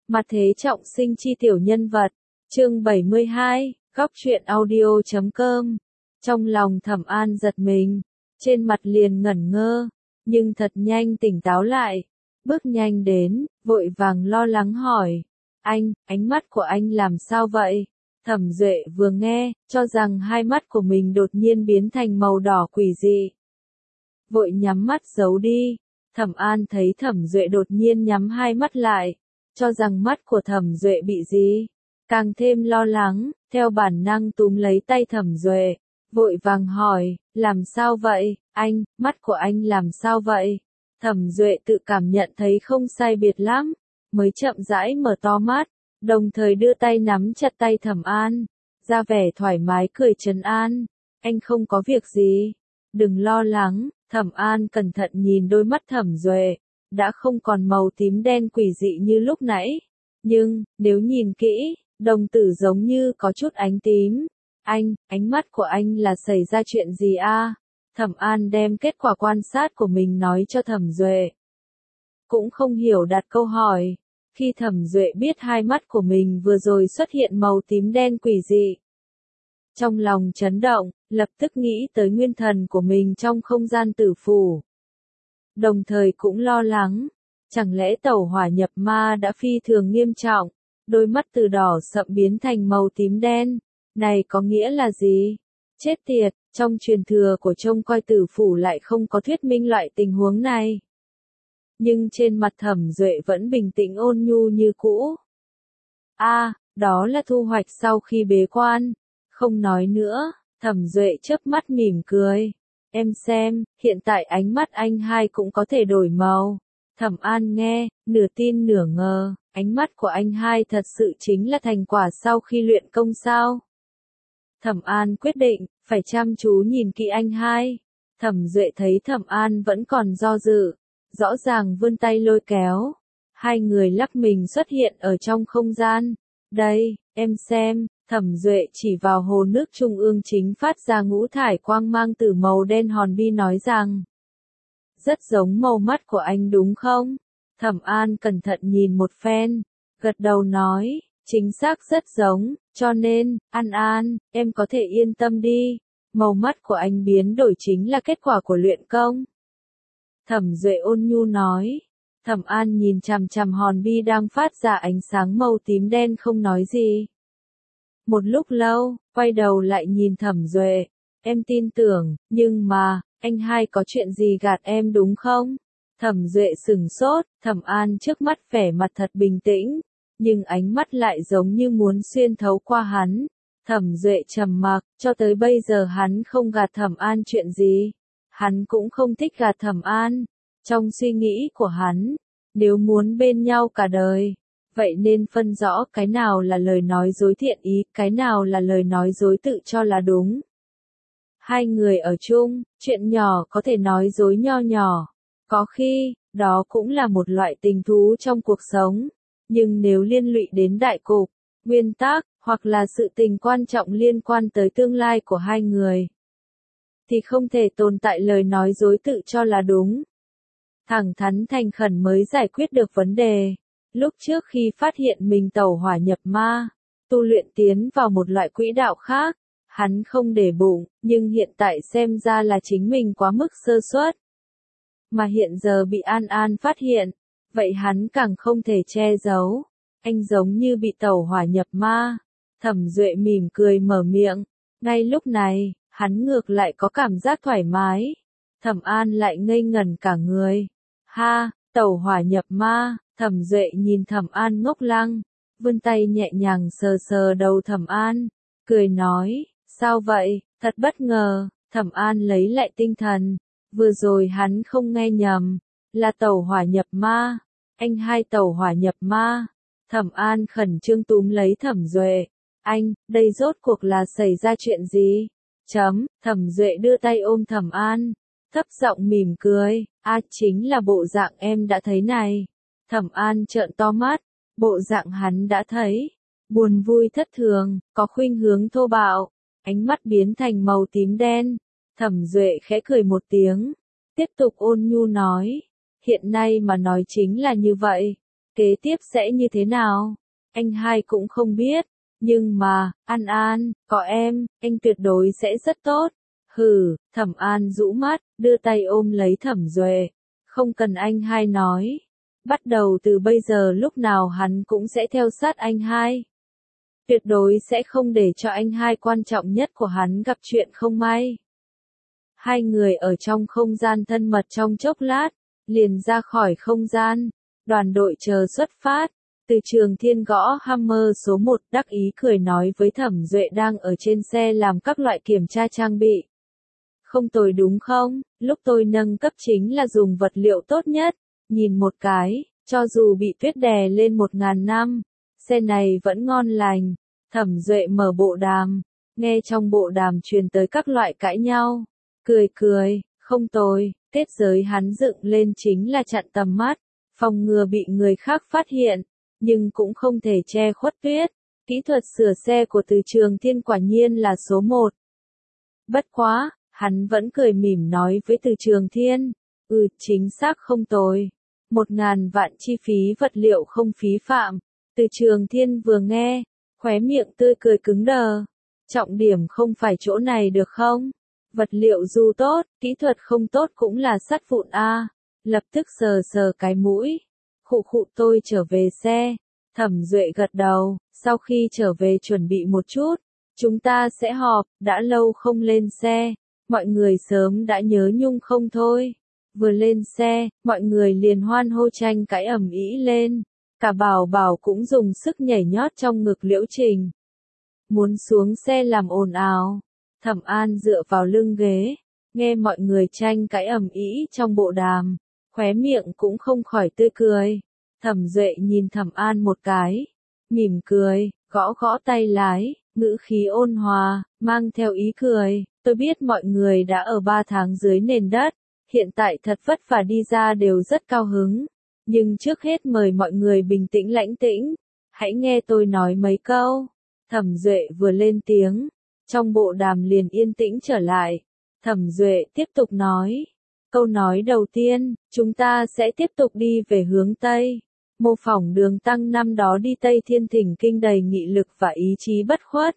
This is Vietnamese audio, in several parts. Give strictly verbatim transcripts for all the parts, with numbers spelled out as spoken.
Mặt thế trọng sinh chi tiểu nhân vật. Chương bảy mươi hai, góc truyện audio chấm com. Trong lòng Thẩm An giật mình, trên mặt liền ngẩn ngơ, nhưng thật nhanh tỉnh táo lại, bước nhanh đến, vội vàng lo lắng hỏi: "Anh, ánh mắt của anh làm sao vậy?" Thẩm Duệ vừa nghe, cho rằng hai mắt của mình đột nhiên biến thành màu đỏ quỷ dị, vội nhắm mắt giấu đi. Thẩm An thấy Thẩm Duệ đột nhiên nhắm hai mắt lại, cho rằng mắt của Thẩm Duệ bị gì, càng thêm lo lắng, theo bản năng túm lấy tay Thẩm Duệ, vội vàng hỏi: "Làm sao vậy, anh, mắt của anh làm sao vậy?" Thẩm Duệ tự cảm nhận thấy không sai biệt lắm, mới chậm rãi mở to mắt, đồng thời đưa tay nắm chặt tay Thẩm An, ra vẻ thoải mái cười trấn an: "Anh không có việc gì, đừng lo lắng." Thẩm An cẩn thận nhìn đôi mắt Thẩm Duệ, đã không còn màu tím đen quỷ dị như lúc nãy, nhưng, nếu nhìn kỹ, đồng tử giống như có chút ánh tím. "Anh, ánh mắt của anh là xảy ra chuyện gì a?" Thẩm An đem kết quả quan sát của mình nói cho Thẩm Duệ. Cũng không hiểu đặt câu hỏi, khi Thẩm Duệ biết hai mắt của mình vừa rồi xuất hiện màu tím đen quỷ dị, trong lòng chấn động, lập tức nghĩ tới nguyên thần của mình trong không gian tử phủ. Đồng thời cũng lo lắng, chẳng lẽ tẩu hỏa nhập ma đã phi thường nghiêm trọng, đôi mắt từ đỏ sậm biến thành màu tím đen, này có nghĩa là gì? Chết tiệt, trong truyền thừa của trông coi tử phủ lại không có thuyết minh loại tình huống này. Nhưng trên mặt Thẩm Duệ vẫn bình tĩnh ôn nhu như cũ. "A, đó là thu hoạch sau khi bế quan." Không nói nữa, Thẩm Duệ chớp mắt mỉm cười. "Em xem, hiện tại ánh mắt anh hai cũng có thể đổi màu." Thẩm An nghe, nửa tin nửa ngờ, ánh mắt của anh hai thật sự chính là thành quả sau khi luyện công sao? Thẩm An quyết định, phải chăm chú nhìn kỹ anh hai. Thẩm Duệ thấy Thẩm An vẫn còn do dự, rõ ràng vươn tay lôi kéo. Hai người lắc mình xuất hiện ở trong không gian. "Đây, em xem." Thẩm Duệ chỉ vào hồ nước trung ương chính phát ra ngũ thải quang mang từ màu đen hòn bi nói rằng: "Rất giống màu mắt của anh đúng không?" Thẩm An cẩn thận nhìn một phen, gật đầu nói: "Chính xác rất giống, cho nên, An An, em có thể yên tâm đi, màu mắt của anh biến đổi chính là kết quả của luyện công." Thẩm Duệ ôn nhu nói. Thẩm An nhìn chằm chằm hòn bi đang phát ra ánh sáng màu tím đen không nói gì. Một lúc lâu, quay đầu lại nhìn Thẩm Duệ: "Em tin tưởng, nhưng mà, anh hai có chuyện gì gạt em đúng không?" Thẩm Duệ sửng sốt, Thẩm An trước mắt vẻ mặt thật bình tĩnh, nhưng ánh mắt lại giống như muốn xuyên thấu qua hắn. Thẩm Duệ trầm mặc, cho tới bây giờ hắn không gạt Thẩm An chuyện gì. Hắn cũng không thích gạt Thẩm An. Trong suy nghĩ của hắn, nếu muốn bên nhau cả đời, vậy nên phân rõ cái nào là lời nói dối thiện ý, cái nào là lời nói dối tự cho là đúng. Hai người ở chung, chuyện nhỏ có thể nói dối nho nhỏ. Có khi, đó cũng là một loại tình thú trong cuộc sống. Nhưng nếu liên lụy đến đại cục, nguyên tắc, hoặc là sự tình quan trọng liên quan tới tương lai của hai người, thì không thể tồn tại lời nói dối tự cho là đúng. Thẳng thắn thành khẩn mới giải quyết được vấn đề. Lúc trước khi phát hiện mình tẩu hỏa nhập ma, tu luyện tiến vào một loại quỹ đạo khác, hắn không để bụng, nhưng hiện tại xem ra là chính mình quá mức sơ suất. Mà hiện giờ bị An An phát hiện, vậy hắn càng không thể che giấu. Anh giống như bị tẩu hỏa nhập ma. Thẩm Duệ mỉm cười mở miệng. Ngay lúc này, hắn ngược lại có cảm giác thoải mái. Thẩm An lại ngây ngẩn cả người. "Ha, tẩu hỏa nhập ma." Thẩm Duệ nhìn Thẩm An ngốc lăng, vươn tay nhẹ nhàng sờ sờ đầu Thẩm An, cười nói: "Sao vậy, thật bất ngờ." Thẩm An lấy lại tinh thần, vừa rồi hắn không nghe nhầm, là tẩu hỏa nhập ma. "Anh hai tẩu hỏa nhập ma." Thẩm An khẩn trương túm lấy Thẩm Duệ. "Anh, đây rốt cuộc là xảy ra chuyện gì?" Chấm, Thẩm Duệ đưa tay ôm Thẩm An, thấp giọng mỉm cười: "A, chính là bộ dạng em đã thấy này." Thẩm An trợn to mắt, bộ dạng hắn đã thấy, buồn vui thất thường, có khuynh hướng thô bạo, ánh mắt biến thành màu tím đen. Thẩm Duệ khẽ cười một tiếng, tiếp tục ôn nhu nói: "Hiện nay mà nói chính là như vậy. kế tiếp sẽ như thế nào? Anh hai cũng không biết. Nhưng mà, An An, có em, anh tuyệt đối sẽ rất tốt. Hừ, Thẩm An rũ mắt, đưa tay ôm lấy Thẩm Duệ. Không cần anh hai nói. Bắt đầu từ bây giờ lúc nào hắn cũng sẽ theo sát anh hai. Tuyệt đối sẽ không để cho anh hai quan trọng nhất của hắn gặp chuyện không may. Hai người ở trong không gian thân mật trong chốc lát, liền ra khỏi không gian. Đoàn đội chờ xuất phát. Từ Trường Thiên gõ hammer số một, đắc ý cười nói với Thẩm Duệ đang ở trên xe làm các loại kiểm tra trang bị. Không tồi đúng không? Lúc tôi nâng cấp chính là dùng vật liệu tốt nhất. Nhìn một cái, cho dù bị tuyết đè lên một ngàn năm, xe này vẫn ngon lành. Thẩm Duệ mở bộ đàm, nghe trong bộ đàm truyền tới các loại cãi nhau. Cười cười, không tồi, kết giới hắn dựng lên chính là chặn tầm mắt, phòng ngừa bị người khác phát hiện, nhưng cũng không thể che khuất tuyết. Kỹ thuật sửa xe của Từ Trường Thiên quả nhiên là số một. Bất quá, hắn vẫn cười mỉm nói với Từ Trường Thiên, ừ, chính xác không tồi. Một ngàn vạn chi phí vật liệu không phí phạm. Từ Trường Thiên vừa nghe, khóe miệng tươi cười cứng đờ. Trọng điểm không phải chỗ này được không? Vật liệu dù tốt, kỹ thuật không tốt cũng là sắt vụn a. Lập tức sờ sờ cái mũi. Khụ khụ tôi trở về xe. Thẩm Duệ gật đầu, sau khi trở về chuẩn bị một chút. Chúng ta sẽ họp, đã lâu không lên xe. Mọi người sớm đã nhớ nhung không thôi. Vừa lên xe, mọi người liền hoan hô tranh cãi ầm ĩ lên. Cả Bảo Bảo cũng dùng sức nhảy nhót trong ngực Liễu Trình. Muốn xuống xe làm ồn ào. Thẩm An dựa vào lưng ghế, nghe mọi người tranh cãi ầm ĩ trong bộ đàm, khóe miệng cũng không khỏi tươi cười. Thẩm Duệ nhìn Thẩm An một cái, mỉm cười, gõ gõ tay lái, ngữ khí ôn hòa, mang theo ý cười. Tôi biết mọi người đã ở ba tháng dưới nền đất, hiện tại thật vất vả đi ra đều rất cao hứng. Nhưng trước hết mời mọi người bình tĩnh lãnh tĩnh, hãy nghe tôi nói mấy câu. Thẩm Duệ vừa lên tiếng, trong bộ đàm liền yên tĩnh trở lại. Thẩm Duệ tiếp tục nói. Câu nói đầu tiên, chúng ta sẽ tiếp tục đi về hướng Tây. Mô phỏng đường Tăng năm đó đi Tây Thiên Thỉnh Kinh đầy nghị lực và ý chí bất khuất.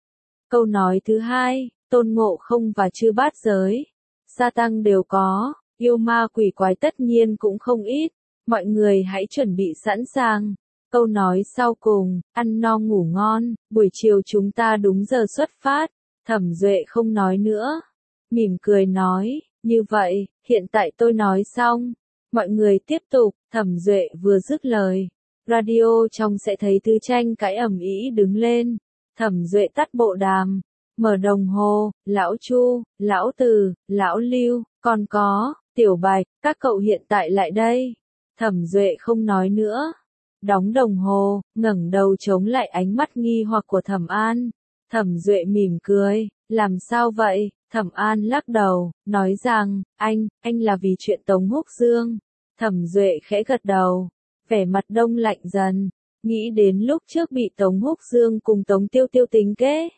Câu nói thứ hai, Tôn Ngộ Không và Chư Bát Giới, Sa Tăng đều có, yêu ma quỷ quái tất nhiên cũng không ít. Mọi người hãy chuẩn bị sẵn sàng. Câu nói sau cùng, ăn no ngủ ngon, buổi chiều chúng ta đúng giờ xuất phát. Thẩm Duệ không nói nữa. Mỉm cười nói, như vậy, hiện tại tôi nói xong. Mọi người tiếp tục, Thẩm Duệ vừa dứt lời. Radio trong sẽ thấy Tư Tranh cãi ầm ĩ đứng lên. Thẩm Duệ tắt bộ đàm, mở đồng hồ, lão Chu, lão Từ, lão Lưu, còn có, Tiểu Bạch, các cậu hiện tại lại đây. Thẩm Duệ không nói nữa. Đóng đồng hồ, ngẩng đầu chống lại ánh mắt nghi hoặc của Thẩm An. Thẩm Duệ mỉm cười, làm sao vậy? Thẩm An lắc đầu, nói rằng, anh, anh là vì chuyện Tống Húc Dương. Thẩm Duệ khẽ gật đầu, vẻ mặt đông lạnh dần, nghĩ đến lúc trước bị Tống Húc Dương cùng Tống Tiêu Tiêu tính kế.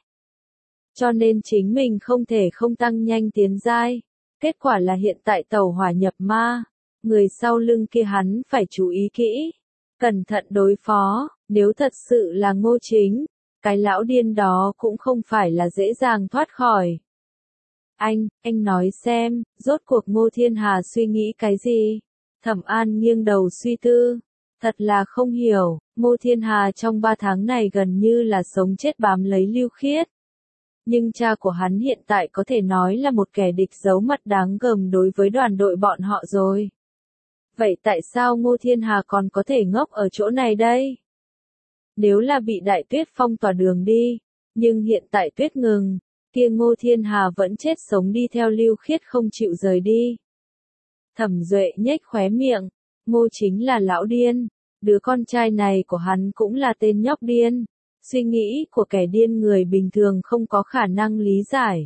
Cho nên chính mình không thể không tăng nhanh tiến giai. Kết quả là hiện tại tàu hỏa nhập ma. Người sau lưng kia hắn phải chú ý kỹ. Cẩn thận đối phó, nếu thật sự là Ngô Chính, cái lão điên đó cũng không phải là dễ dàng thoát khỏi. Anh, anh nói xem, rốt cuộc Ngô Thiên Hà suy nghĩ cái gì? Thẩm An nghiêng đầu suy tư. Thật là không hiểu, Ngô Thiên Hà trong ba tháng này gần như là sống chết bám lấy Lưu Khiết. Nhưng cha của hắn hiện tại có thể nói là một kẻ địch giấu mặt đáng gờm đối với đoàn đội bọn họ rồi. Vậy tại sao Ngô Thiên Hà còn có thể ngốc ở chỗ này đây? Nếu là bị Đại Tuyết phong tỏa đường đi, nhưng hiện tại tuyết ngừng, kia Ngô Thiên Hà vẫn chết sống đi theo Lưu Khiết không chịu rời đi. Thẩm Duệ nhếch khóe miệng, Ngô Chính là lão điên, đứa con trai này của hắn cũng là tên nhóc điên. Suy nghĩ của kẻ điên người bình thường không có khả năng lý giải.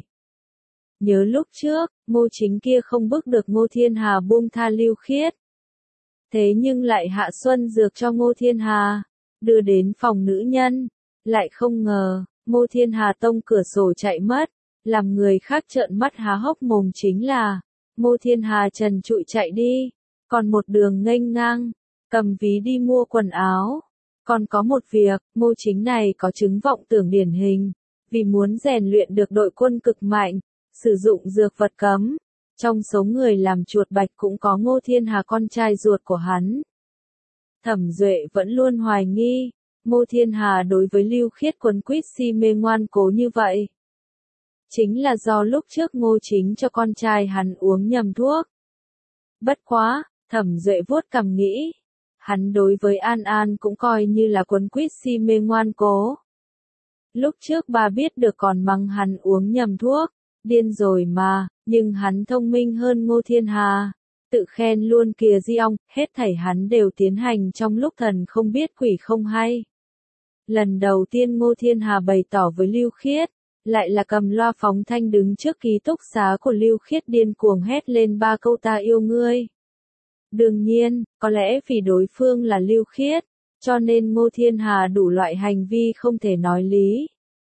Nhớ lúc trước, Ngô Chính kia không bức được Ngô Thiên Hà buông tha Lưu Khiết. Thế nhưng lại hạ xuân dược cho Ngô Thiên Hà, đưa đến phòng nữ nhân. Lại không ngờ, Ngô Thiên Hà tông cửa sổ chạy mất, làm người khác trợn mắt há hốc mồm chính là, Ngô Thiên Hà trần trụi chạy đi, còn một đường nghênh ngang, cầm ví đi mua quần áo. Còn có một việc, Ngô Chính này có chứng vọng tưởng điển hình, vì muốn rèn luyện được đội quân cực mạnh, sử dụng dược vật cấm. Trong số người làm chuột bạch cũng có Ngô Thiên Hà con trai ruột của hắn. Thẩm Duệ vẫn luôn hoài nghi, Ngô Thiên Hà đối với Lưu Khiết quấn quýt si mê ngoan cố như vậy. Chính là do lúc trước Ngô Chính cho con trai hắn uống nhầm thuốc. Bất quá, Thẩm Duệ vuốt cằm nghĩ, hắn đối với An An cũng coi như là quấn quýt si mê ngoan cố. Lúc trước bà biết được còn mắng hắn uống nhầm thuốc, điên rồi mà, nhưng hắn thông minh hơn Ngô Thiên Hà, tự khen luôn kìa Di ong, hết thảy hắn đều tiến hành trong lúc thần không biết quỷ không hay. Lần đầu tiên Ngô Thiên Hà bày tỏ với Lưu Khiết, lại là cầm loa phóng thanh đứng trước ký túc xá của Lưu Khiết điên cuồng hét lên ba câu ta yêu ngươi. Đương nhiên, có lẽ vì đối phương là Lưu Khiết, cho nên Ngô Thiên Hà đủ loại hành vi không thể nói lý.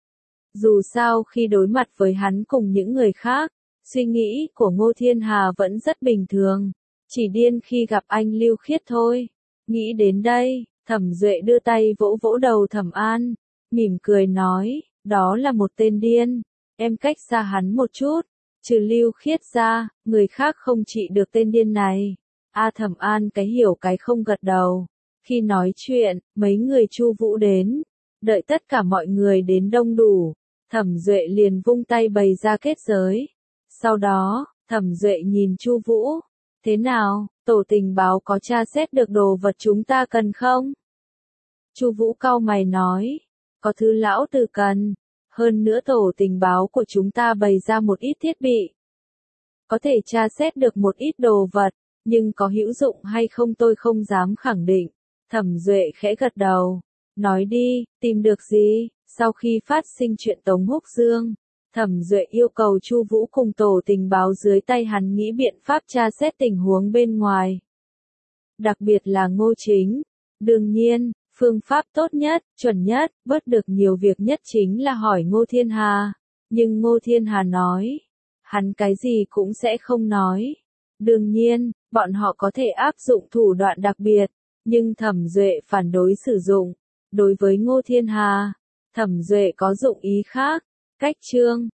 Dù sao khi đối mặt với hắn cùng những người khác, suy nghĩ của Ngô Thiên Hà vẫn rất bình thường, chỉ điên khi gặp anh Lưu Khiết thôi. Nghĩ đến đây, Thẩm Duệ đưa tay vỗ vỗ đầu Thẩm An, mỉm cười nói, đó là một tên điên, em cách xa hắn một chút, trừ Lưu Khiết ra, người khác không trị được tên điên này. A Thẩm An cái hiểu cái không gật đầu. Khi nói chuyện, mấy người Chu Vũ đến, đợi tất cả mọi người đến đông đủ, Thẩm Duệ liền vung tay bày ra kết giới. Sau đó, Thẩm Duệ nhìn Chu Vũ, thế nào, tổ tình báo có tra xét được đồ vật chúng ta cần không? Chu Vũ cau mày nói, có thứ lão tử cần, hơn nữa tổ tình báo của chúng ta bày ra một ít thiết bị. Có thể tra xét được một ít đồ vật, nhưng có hữu dụng hay không tôi không dám khẳng định. Thẩm Duệ khẽ gật đầu, nói đi, tìm được gì? Sau khi phát sinh chuyện Tống Húc Dương, Thẩm Duệ yêu cầu Chu Vũ cùng tổ tình báo dưới tay hắn nghĩ biện pháp tra xét tình huống bên ngoài. Đặc biệt là Ngô Chính. Đương nhiên, phương pháp tốt nhất, chuẩn nhất, bớt được nhiều việc nhất chính là hỏi Ngô Thiên Hà. Nhưng Ngô Thiên Hà nói, hắn cái gì cũng sẽ không nói. Đương nhiên, bọn họ có thể áp dụng thủ đoạn đặc biệt, nhưng Thẩm Duệ phản đối sử dụng. Đối với Ngô Thiên Hà, Thẩm Duệ có dụng ý khác. Cách chương